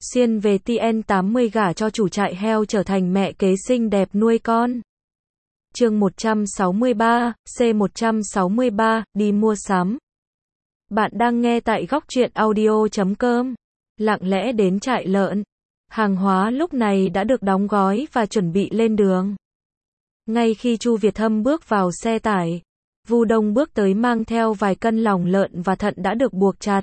Xiên về TN80 gả cho chủ trại heo trở thành mẹ kế xinh đẹp nuôi con. Chương 163, C163, đi mua sắm. Bạn đang nghe tại góc truyện audio.com. Lặng lẽ đến trại lợn. Hàng hóa lúc này đã được đóng gói và chuẩn bị lên đường. Ngay khi Chu Việt Hâm bước vào xe tải, Vu Đông bước tới mang theo vài cân lòng lợn và thận đã được buộc chặt.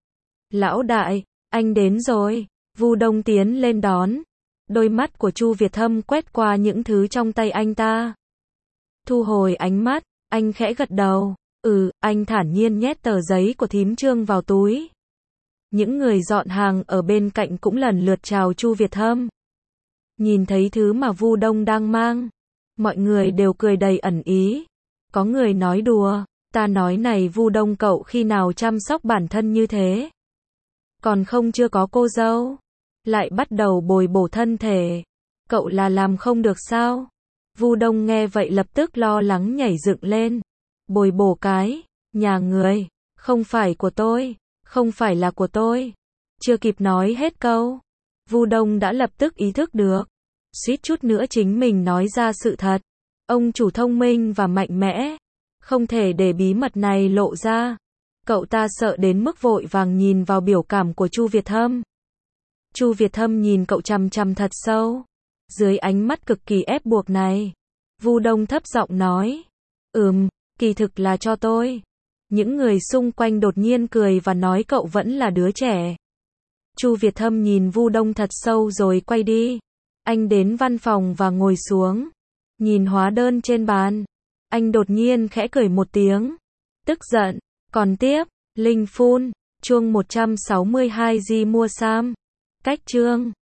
Lão đại, anh đến rồi. Vu Đông tiến lên đón. Đôi mắt của Chu Việt Hâm quét qua những thứ trong tay anh ta. Thu hồi ánh mắt, anh khẽ gật đầu. Anh thản nhiên nhét tờ giấy của thím Trương vào túi. Những người dọn hàng ở bên cạnh cũng lần lượt chào Chu Việt Hâm. Nhìn thấy thứ mà Vu Đông đang mang, mọi người đều cười đầy ẩn ý. Có người nói đùa, ta nói này Vu Đông cậu khi nào chăm sóc bản thân như thế? Còn không chưa có cô dâu, lại bắt đầu bồi bổ thân thể. Cậu là làm không được sao? Vu Đông nghe vậy lập tức lo lắng nhảy dựng lên. Bồi bổ cái, nhà người, không phải của tôi, không phải là của tôi. Chưa kịp nói hết câu, Vu Đông đã lập tức ý thức được. Suýt chút nữa chính mình nói ra sự thật. Ông chủ thông minh và mạnh mẽ, không thể để bí mật này lộ ra. Cậu ta sợ đến mức vội vàng nhìn vào biểu cảm của Chu Việt Hâm. Chu Việt Hâm nhìn cậu chằm chằm thật sâu. Dưới ánh mắt cực kỳ ép buộc này, Vu Đông thấp giọng nói, kỳ thực là cho tôi. Những người xung quanh đột nhiên cười và nói cậu vẫn là đứa trẻ. Chu Việt Hâm nhìn Vu Đông thật sâu rồi quay đi. Anh đến văn phòng và ngồi xuống. Nhìn hóa đơn trên bàn, anh đột nhiên khẽ cười một tiếng. Tức giận, còn tiếp, Linh Phun, chuông 162 Di mua Sam. Cách chương